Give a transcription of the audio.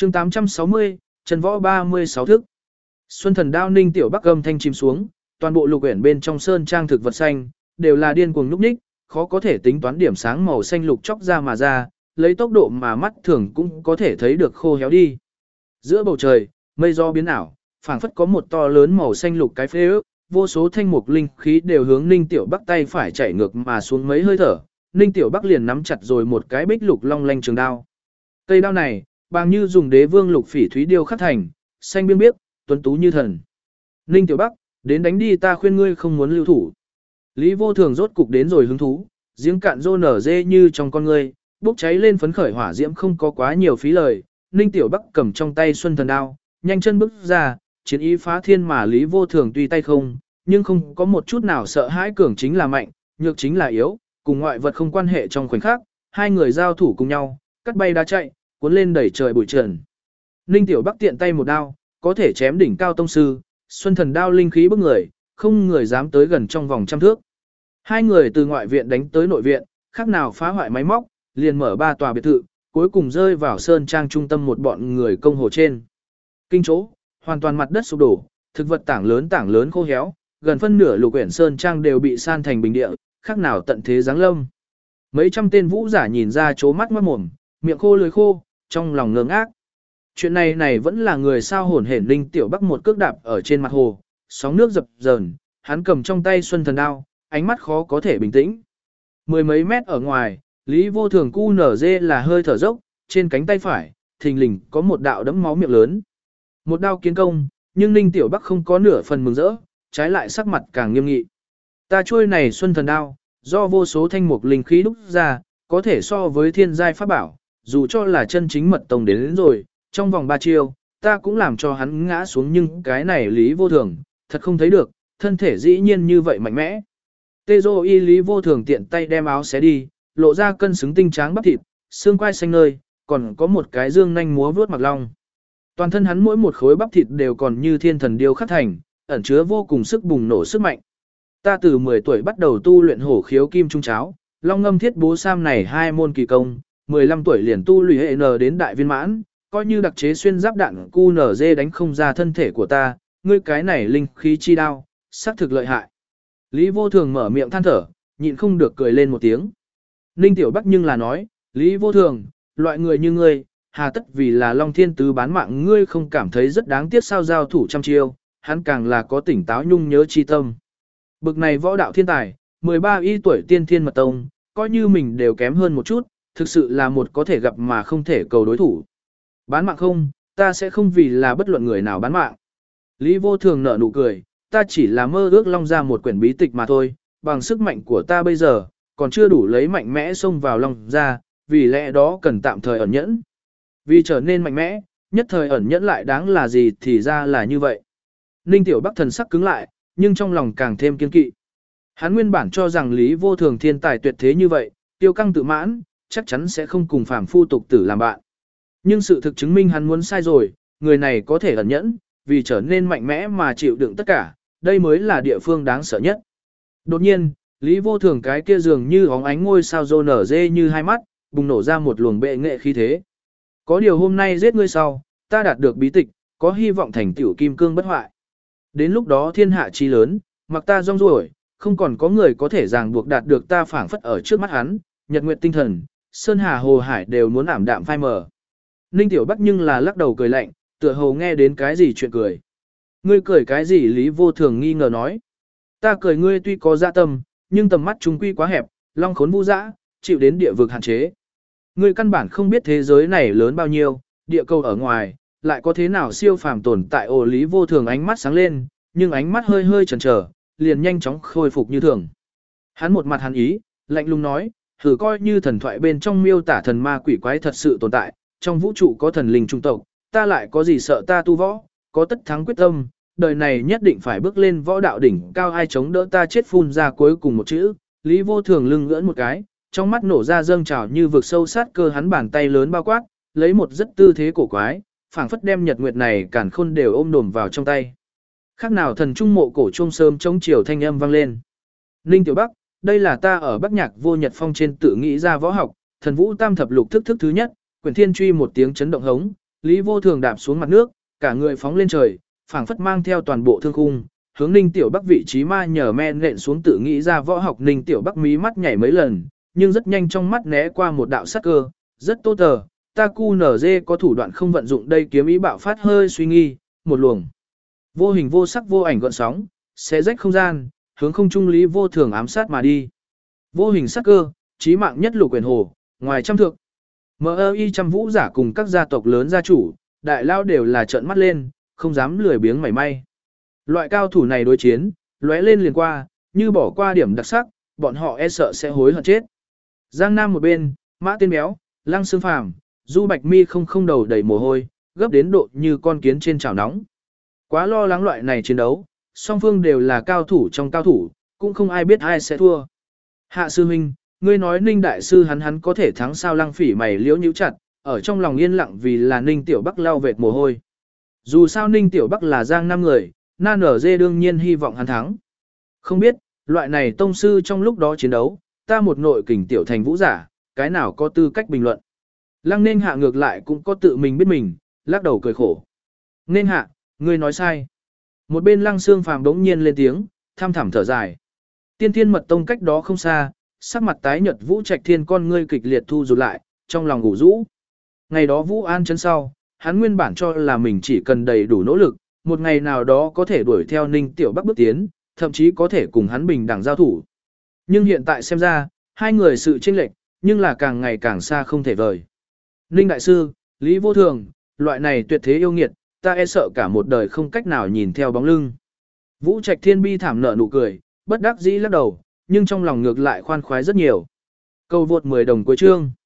chương 860, Trần Võ 36 thức. Xuân Thần Đao Ninh Tiểu Bắc âm thanh chìm xuống, toàn bộ lục uyển bên trong sơn trang thực vật xanh đều là điên cuồng nhúc nhích, khó có thể tính toán điểm sáng màu xanh lục chóc ra mà ra, lấy tốc độ mà mắt thường cũng có thể thấy được khô héo đi. Giữa bầu trời, mây gió biến ảo, phảng phất có một to lớn màu xanh lục cái phế ước, vô số thanh mục linh khí đều hướng Ninh Tiểu Bắc tay phải chạy ngược mà xuống mấy hơi thở, Ninh Tiểu Bắc liền nắm chặt rồi một cái bích lục long lanh trường đao. Cây đao này, bằng như dùng đế vương lục phỉ thúy điêu khắc thành, xanh biếc biếc, tuấn tú như thần. Ninh Tiểu Bắc, đến đánh đi, ta khuyên ngươi không muốn lưu thủ. Lý Vô Thường rốt cục đến rồi hứng thú, giếng cạn rô nở dê như trong con ngươi, bốc cháy lên phấn khởi hỏa diễm không có quá nhiều phí lời. Ninh Tiểu Bắc cầm trong tay Xuân Thần Đao, nhanh chân bước ra, chiến ý phá thiên mà Lý Vô Thường tuy tay không, nhưng không có một chút nào sợ hãi, cường chính là mạnh, nhược chính là yếu, cùng ngoại vật không quan hệ. Trong khoảnh khắc, hai người giao thủ cùng nhau, cắt bay đá chạy, cuốn lên đẩy trời bụi trần. Ninh Tiểu Bắc tiện tay một đao, có thể chém đỉnh cao tông sư, Xuân Thần Đao linh khí bức người, không người dám tới gần trong vòng trăm thước. Hai người từ ngoại viện đánh tới nội viện, khác nào phá hoại máy móc, liền mở 3 tòa biệt thự, cuối cùng rơi vào sơn trang trung tâm một bọn người công hồ trên. Kinh chỗ, hoàn toàn mặt đất sụp đổ, thực vật tảng lớn khô héo, gần phân nửa lục uyển sơn trang đều bị san thành bình địa, khác nào tận thế giáng lâm. Mấy trăm tên vũ giả nhìn ra chố mắt ngoát mồm, miệng khô lưỡi khô, trong lòng ngơ ngác. Chuyện này vẫn là người sao hồn hển. Ninh Tiểu Bắc một cước đạp ở trên mặt hồ, sóng nước dập dờn, hắn cầm trong tay Xuân Thần Đao, ánh mắt khó có thể bình tĩnh. Mười mấy mét ở ngoài, Lý Vô Thường cu nở dê là hơi thở dốc, trên cánh tay phải, thình lình có một đạo đẫm máu miệng lớn. Một đao kiến công, nhưng Ninh Tiểu Bắc không có nửa phần mừng rỡ, trái lại sắc mặt càng nghiêm nghị. Ta chuôi này Xuân Thần Đao, do vô số thanh mục linh khí đúc ra, có thể so với thiên giai pháp bảo, dù cho là chân chính mật tông đến rồi, trong vòng 3 chiêu, ta cũng làm cho hắn ngã xuống, nhưng cái này Lý Vô Thường, thật không thấy được, thân thể dĩ nhiên như vậy mạnh mẽ. Tê Dô Y Lý Vô Thường tiện tay đem áo xé đi, lộ ra cân xứng tinh tráng bắp thịt, xương quai xanh nơi, còn có một cái dương nanh múa vướt mặc long. Toàn thân hắn mỗi một khối bắp thịt đều còn như thiên thần điêu khắc thành, ẩn chứa vô cùng sức bùng nổ sức mạnh. Ta từ 10 tuổi bắt đầu tu luyện hổ khiếu kim trung cháo, long ngâm thiết bố sam này 2 môn kỳ công, 15 tuổi liền tu luyện hệ n đến đại viên mãn, coi như đặc chế xuyên giáp đạn QNZ đánh không ra thân thể của ta, ngươi cái này linh khí chi đao, xác thực lợi hại. Lý Vô Thường mở miệng than thở, nhịn không được cười lên một tiếng. Ninh Tiểu Bắc nhưng là nói, Lý Vô Thường, loại người như ngươi, hà tất vì là Long Thiên Tứ bán mạng, ngươi không cảm thấy rất đáng tiếc sao? Giao thủ trăm chiêu, hắn càng là có tỉnh táo nhung nhớ chi tâm. Bực này võ đạo thiên tài, 13 y tuổi tiên thiên mật tông, coi như mình đều kém hơn một chút, thực sự là một có thể gặp mà không thể cầu đối thủ. Bán mạng không, ta sẽ không vì là bất luận người nào bán mạng. Lý Vô Thường nở nụ cười, ta chỉ là mơ ước Long ra một quyển bí tịch mà thôi, bằng sức mạnh của ta bây giờ, còn chưa đủ lấy mạnh mẽ xông vào Long ra, vì lẽ đó cần tạm thời ẩn nhẫn. Vì trở nên mạnh mẽ, nhất thời ẩn nhẫn lại đáng là gì thì ra là như vậy. Ninh Tiểu Bắc thần sắc cứng lại, nhưng trong lòng càng thêm kiên kỵ. Hắn nguyên bản cho rằng Lý Vô Thường thiên tài tuyệt thế như vậy, tiêu căng tự mãn, chắc chắn sẽ không cùng phàm phu tục tử làm bạn. Nhưng sự thực chứng minh hắn muốn sai rồi, người này có thể ẩn nhẫn, vì trở nên mạnh mẽ mà chịu đựng tất cả, đây mới là địa phương đáng sợ nhất. Đột nhiên, Lý Vô Thường cái kia dường như óng ánh ngôi sao rô nở dê như hai mắt, bùng nổ ra một luồng bệ nghệ khí thế. Có điều hôm nay giết ngươi sau, ta đạt được bí tịch, có hy vọng thành tiểu kim cương bất hoại. Đến lúc đó thiên hạ chi lớn, mặc ta rong ruổi, không còn có người có thể ràng buộc đạt được ta, phảng phất ở trước mắt hắn, nhật nguyệt tinh thần, sơn hà hồ hải đều muốn ảm đạm phai mờ. Ninh Tiểu Bắc nhưng là lắc đầu cười lạnh, tựa hồ nghe đến cái gì chuyện cười. Ngươi cười cái gì? Lý Vô Thường nghi ngờ nói. Ta cười ngươi tuy có dạ tâm, nhưng tầm mắt chúng quy quá hẹp, long khốn vũ dã, chịu đến địa vực hạn chế. Ngươi căn bản không biết thế giới này lớn bao nhiêu, địa cầu ở ngoài, lại có thế nào siêu phàm tồn tại. Ồ, Lý Vô Thường ánh mắt sáng lên, nhưng ánh mắt hơi hơi chần chờ, liền nhanh chóng khôi phục như thường. Hắn một mặt hắn ý, lạnh lùng nói, thử coi như thần thoại bên trong miêu tả thần ma quỷ quái thật sự tồn tại, trong vũ trụ có thần linh trung tộc, ta lại có gì sợ? Ta tu võ, có tất thắng quyết tâm, đời này nhất định phải bước lên võ đạo đỉnh cao, ai chống đỡ ta? Chết. Phun ra cuối cùng một chữ, Lý Vô Thường lưng ngưỡng một cái, trong mắt nổ ra dâng trào như vực sâu sát cơ, hắn bàn tay lớn bao quát, lấy một rất tư thế cổ quái, phảng phất đem nhật nguyệt này càn khôn đều ôm đồm vào trong tay. Khác nào thần trung mộ cổ chuông sớm chống chiều thanh âm vang lên. Ninh Tiểu Bắc, đây là ta ở Bắc Nhạc Vô Nhật Phong trên tự nghĩ ra võ học, Thần Vũ Tam Thập Lục thức thứ nhất, Quyển Thiên Truy một tiếng chấn động hống, Lý Vô Thường đạp xuống mặt nước, cả người phóng lên trời, phảng phất mang theo toàn bộ thương khung, hướng Ninh Tiểu Bắc vị trí ma nhờ men nện xuống tự nghĩ ra võ học. Ninh Tiểu Bắc mí mắt nhảy mấy lần, nhưng rất nhanh trong mắt né qua một đạo sắc cơ, rất tốt tờ, ta cu nở dê có thủ đoạn không vận dụng đây kiếm ý bạo phát hơi suy nghi, một luồng. Vô hình vô sắc vô ảnh gợn sóng, xé rách không gian, hướng không trung Lý Vô Thường ám sát mà đi. Vô hình sắc cơ, chí mạng nhất Lục Uyển Hồ, ngoài trăm thượng. MI trăm vũ giả cùng các gia tộc lớn gia chủ, đại lao đều là trợn mắt lên, không dám lười biếng mảy may. Loại cao thủ này đối chiến, lóe lên liền qua, như bỏ qua điểm đặc sắc, bọn họ e sợ sẽ hối hận chết. Giang Nam một bên, Mã Tiên Béo, Lăng Xương Phàm, Du Bạch Mi không đầu đầy mồ hôi, gấp đến độ như con kiến trên chảo nóng. Quá lo lắng loại này chiến đấu, song phương đều là cao thủ trong cao thủ, cũng không ai biết ai sẽ thua. Hạ sư huynh, ngươi nói Ninh đại sư hắn có thể thắng sao? Lăng Phỉ mày liễu nhíu chặt, ở trong lòng yên lặng vì là Ninh Tiểu Bắc lau vệt mồ hôi. Dù sao Ninh Tiểu Bắc là Giang Nam người, Nan ở dê đương nhiên hy vọng hắn thắng. Không biết, loại này tông sư trong lúc đó chiến đấu, ta một nội kình tiểu thành vũ giả, cái nào có tư cách bình luận. Lăng Nên Hạ ngược lại cũng có tự mình biết mình, lắc đầu cười khổ. Nên Hạ, ngươi nói sai. Một bên Lăng Xương Phàm đống nhiên lên tiếng, tham thẳm thở dài. Tiên Thiên Mật Tông cách đó không xa, sắc mặt tái nhợt Vũ Trạch Thiên con ngươi kịch liệt thu rụt lại, trong lòng ngủ rũ. Ngày đó Vũ An chân sau, hắn nguyên bản cho là mình chỉ cần đầy đủ nỗ lực, một ngày nào đó có thể đuổi theo Ninh Tiểu Bắc bước tiến, thậm chí có thể cùng hắn bình đẳng giao thủ. Nhưng hiện tại xem ra, hai người sự chênh lệch, nhưng là càng ngày càng xa không thể vời. Ninh đại sư, Lý Vô Thường, loại này tuyệt thế yêu nghiệt, ta e sợ cả một đời không cách nào nhìn theo bóng lưng. Vũ Trạch Thiên bi thảm nở nụ cười, bất đắc dĩ lắc đầu, nhưng trong lòng ngược lại khoan khoái rất nhiều. Câu vượt 10 đồng cuối chương.